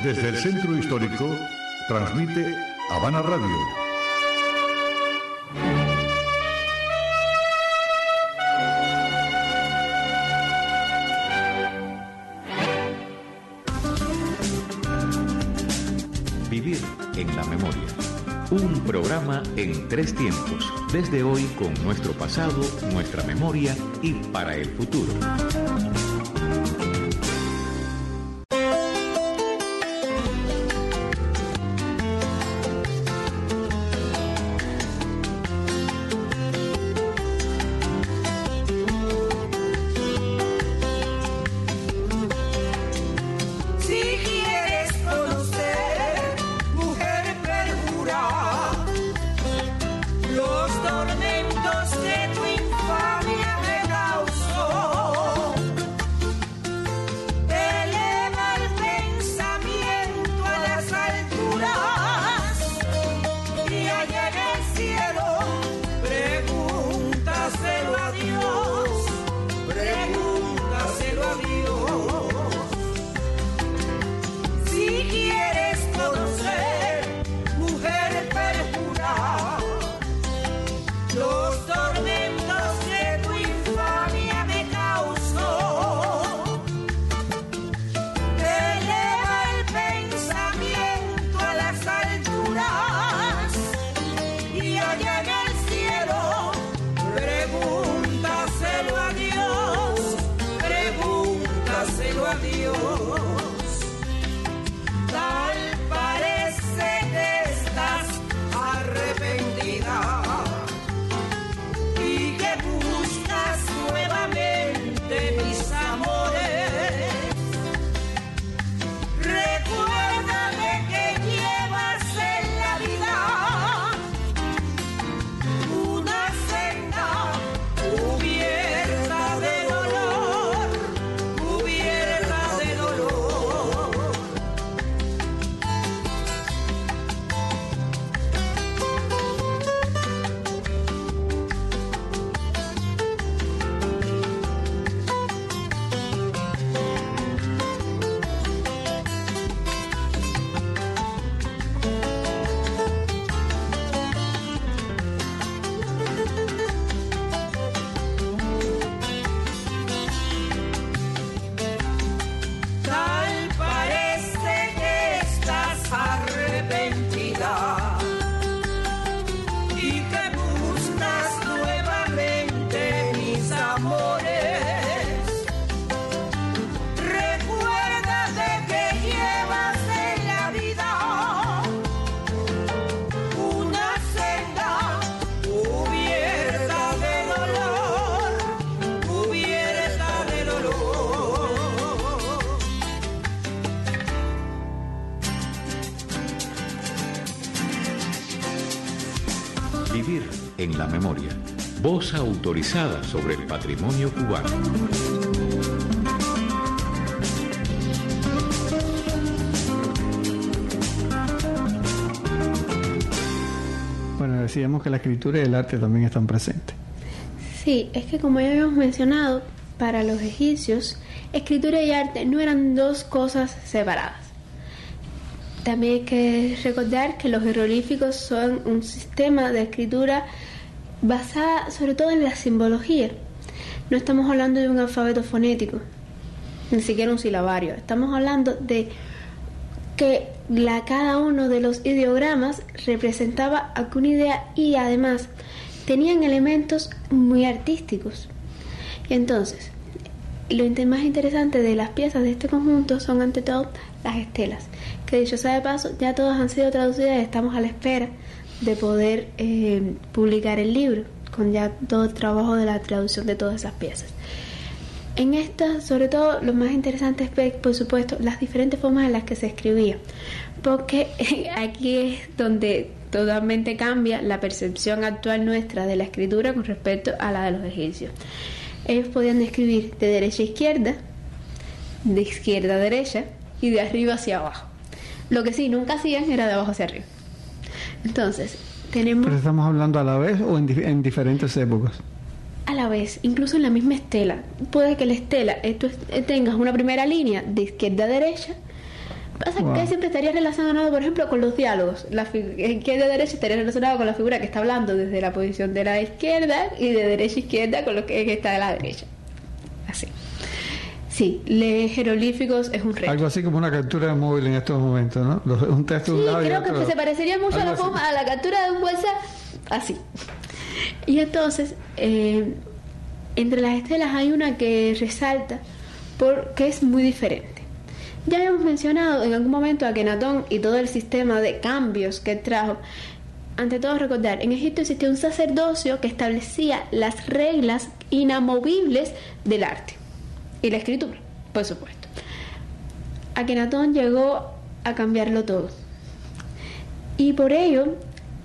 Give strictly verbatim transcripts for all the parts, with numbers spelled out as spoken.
Desde el Centro Histórico, transmite Habana Radio. Vivir en la memoria. Un programa en tres tiempos, desde hoy con nuestro pasado, nuestra memoria y para el futuro. Vivir en la memoria. Voz autorizada sobre el patrimonio cubano. Bueno, decíamos que la escritura y el arte también están presentes. Sí, es que como ya habíamos mencionado, para los egipcios, escritura y arte no eran dos cosas separadas. También hay que recordar que los jeroglíficos son un sistema de escritura basada sobre todo en la simbología. No estamos hablando de un alfabeto fonético, ni siquiera un silabario. Estamos hablando de que la, cada uno de los ideogramas representaba alguna idea y además tenían elementos muy artísticos. Y entonces, lo más interesante de las piezas de este conjunto son ante todo las estelas, que dicho sea de paso, ya todas han sido traducidas y estamos a la espera de poder eh, publicar el libro, con ya todo el trabajo de la traducción de todas esas piezas. En esta, sobre todo, lo más interesante es ver, por supuesto, las diferentes formas en las que se escribía, porque aquí es donde totalmente cambia la percepción actual nuestra de la escritura con respecto a la de los egipcios. Ellos podían escribir de derecha a izquierda, de izquierda a derecha y de arriba hacia abajo. Lo que sí nunca hacían era de abajo hacia arriba. Entonces, tenemos... ¿Pero estamos hablando a la vez o en, dif- en diferentes épocas? A la vez, incluso en la misma estela. Puede que la estela, tú tengas una primera línea de izquierda a derecha, Pasa Wow. que siempre estaría relacionado, por ejemplo, con los diálogos. La fi- izquierda derecha estaría relacionado con la figura que está hablando desde la posición de la izquierda y de derecha a izquierda con lo que está de la derecha. Así. Sí, leer jeroglíficos es un reto. Algo así como una captura de móvil en estos momentos, ¿no? Los- un texto de Sí, un lado y creo que otro. se parecería mucho a Algo la, así. forma, a la captura de un WhatsApp. Así. Y entonces, eh, entre las estelas hay una que resalta porque es muy diferente. Ya habíamos mencionado en algún momento a Akenatón y todo el sistema de cambios que trajo. Ante todo, recordar, en Egipto existía un sacerdocio que establecía las reglas inamovibles del arte y la escritura, por supuesto. Akenatón llegó a cambiarlo todo. Y por ello,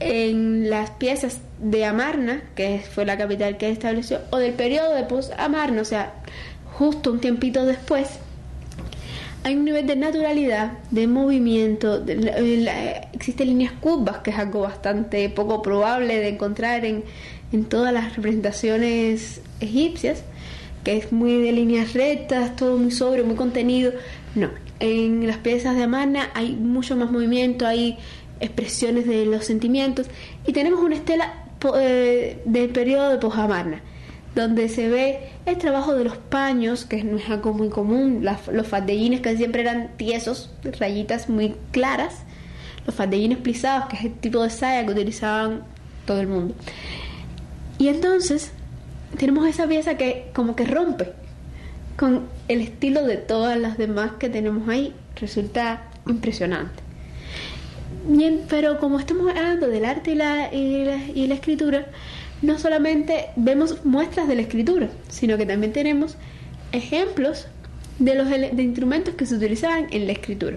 en las piezas de Amarna, que fue la capital que estableció, o del periodo de post-Amarna, o sea, justo un tiempito después, hay un nivel de naturalidad, de movimiento, de la, de la, existen líneas curvas, que es algo bastante poco probable de encontrar en, en todas las representaciones egipcias, que es muy de líneas rectas, todo muy sobrio, muy contenido. No, en las piezas de Amarna hay mucho más movimiento, hay expresiones de los sentimientos, y tenemos una estela po, eh, del periodo de post-Amarna, donde se ve el trabajo de los paños, que no es algo muy común, las, los fardellines que siempre eran tiesos, rayitas muy claras, los fardellines plisados, que es el tipo de saya que utilizaban todo el mundo. Y entonces tenemos esa pieza que como que rompe con el estilo de todas las demás que tenemos ahí, resulta impresionante. Bien, pero como estamos hablando del arte y la, y la, y la escritura, no solamente vemos muestras de la escritura, sino que también tenemos ejemplos de los ele- de instrumentos que se utilizaban en la escritura.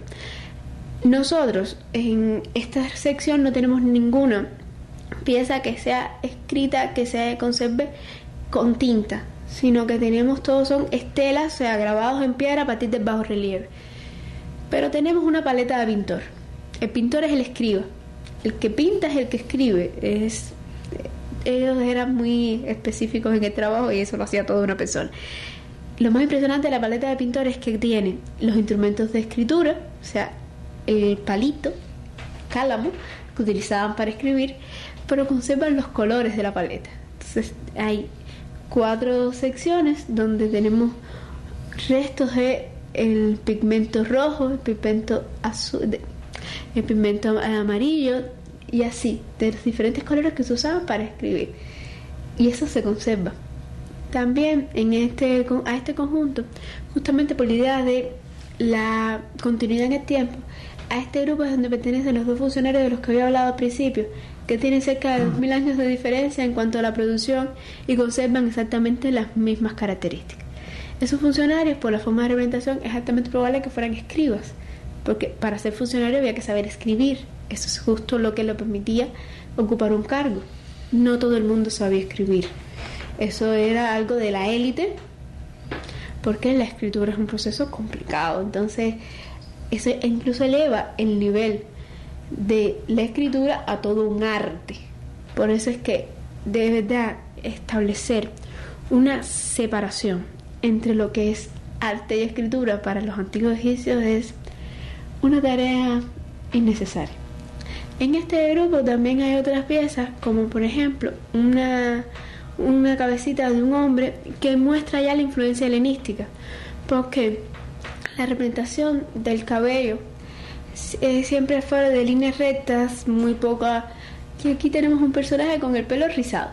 Nosotros en esta sección no tenemos ninguna pieza que sea escrita, que se conserve con tinta, sino que tenemos todos son estelas, o sea, grabados en piedra a partir del bajo relieve. Pero tenemos una paleta de pintor. El pintor es el escriba. El que pinta es el que escribe. Es ellos eran muy específicos en el trabajo y eso lo hacía toda una persona. Lo más impresionante de la paleta de pintor es que tiene los instrumentos de escritura, o sea, el palito, cálamo, que utilizaban para escribir, pero conservan los colores de la paleta. Entonces hay cuatro secciones donde tenemos restos de el pigmento rojo, el pigmento azul, de, el pigmento amarillo, y así, de los diferentes colores que se usaban para escribir. Y eso se conserva. También en este, a este conjunto, justamente por la idea de la continuidad en el tiempo, a este grupo es donde pertenecen los dos funcionarios de los que había hablado al principio, que tienen cerca de dos mil años de diferencia en cuanto a la producción y conservan exactamente las mismas características. Esos funcionarios, por la forma de representación, es altamente probable que fueran escribas, porque para ser funcionario había que saber escribir. Eso es justo lo que le permitía ocupar un cargo. No todo el mundo sabía escribir. Eso era algo de la élite, porque la escritura es un proceso complicado. Entonces, eso incluso eleva el nivel de la escritura a todo un arte. Por eso es que de verdad establecer una separación entre lo que es arte y escritura para los antiguos egipcios es una tarea innecesaria. En este grupo también hay otras piezas, como por ejemplo una, una cabecita de un hombre que muestra ya la influencia helenística, porque la representación del cabello eh, siempre fue de líneas rectas, muy poca, y aquí tenemos un personaje con el pelo rizado.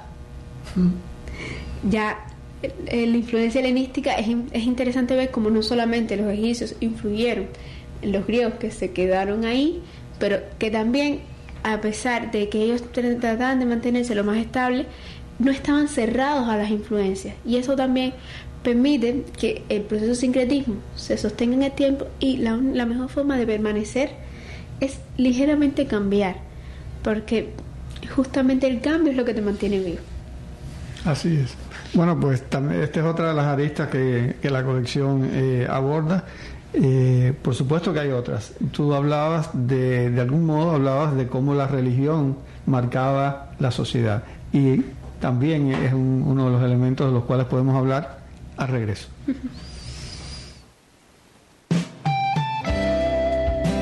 Mm. Ya eh, la influencia helenística es, es interesante ver cómo no solamente los egipcios influyeron en los griegos que se quedaron ahí, pero que también, a pesar de que ellos trataban de mantenerse lo más estable, no estaban cerrados a las influencias, y eso también permite que el proceso de sincretismo se sostenga en el tiempo, y la, la mejor forma de permanecer es ligeramente cambiar, porque justamente el cambio es lo que te mantiene vivo. Así es. Bueno, pues también esta es otra de las aristas que, que la colección eh, aborda. Eh, por supuesto que hay otras. Tú hablabas de, de algún modo hablabas de cómo la religión marcaba la sociedad, y también es un, uno de los elementos de los cuales podemos hablar al regreso.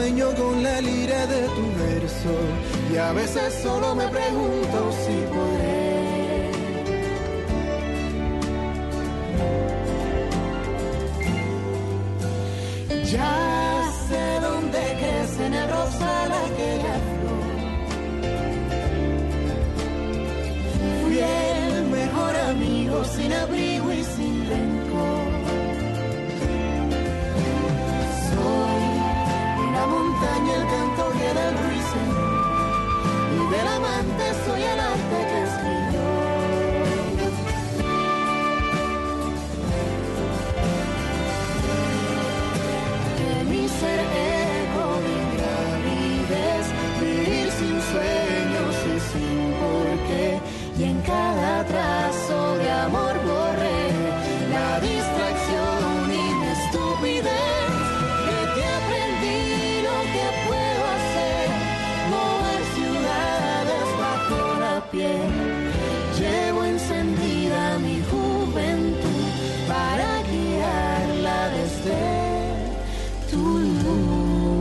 sueño con la lira de tu verso y a veces solo me pregunto si podré. Ya sé dónde crece en el rosal aquella flor. Fui el mejor amigo sin abrigo y sin rencor. Soy de la montaña el cantor que del ruiseñor y del amante soy el arte que escribió. Ser eco de ingravidez, vivir sin sueños y sin porqué, y en cada trazo de amor borré la distracción y mi estupidez. Que te aprendí lo que puedo hacer, mover ciudades bajo la piel. Llevo encendida mi juventud para guiarla desde tu luz.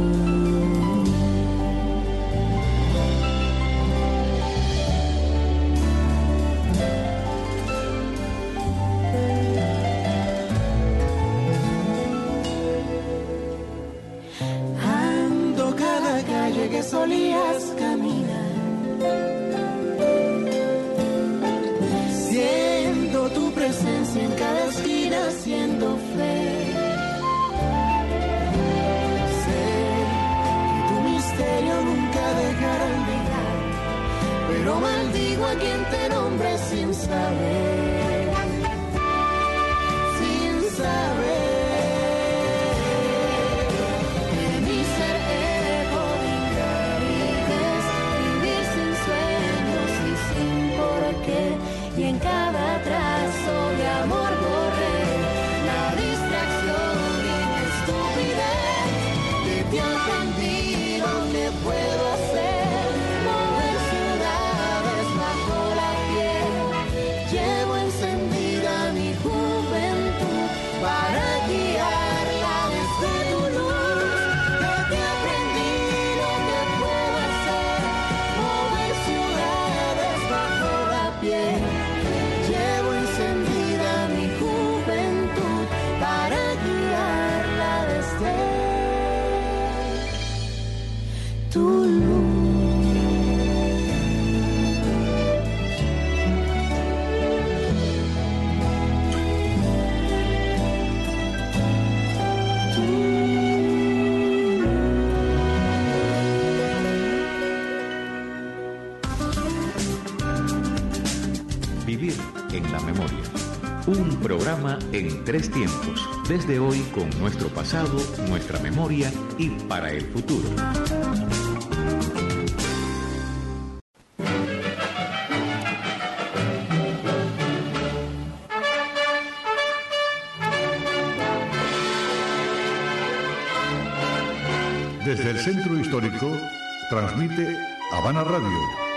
Ando cada calle que solías caminar, siento tu presencia en cada esquina, siendo fe. Nunca dejarán mirar, pero maldigo a quien te nombre sin saber, sin saber que mi ser eco de ingravidez, vivir sin sueños y sin porqué, y en cada trazo de amor borré la distracción y mi estupidez. Que te aprendí que puedo hacer, mover ciudades bajo la piel. Llevo encendida mi juventud para guiarla desde tu luz. Que te aprendí lo que puedo hacer, mover ciudades bajo la piel. Llevo encendida mi juventud para guiarla desde tu luz. Vivir en la memoria. Un programa en tres tiempos, desde hoy con nuestro pasado, nuestra memoria y para el futuro. Desde el Centro Histórico, transmite Habana Radio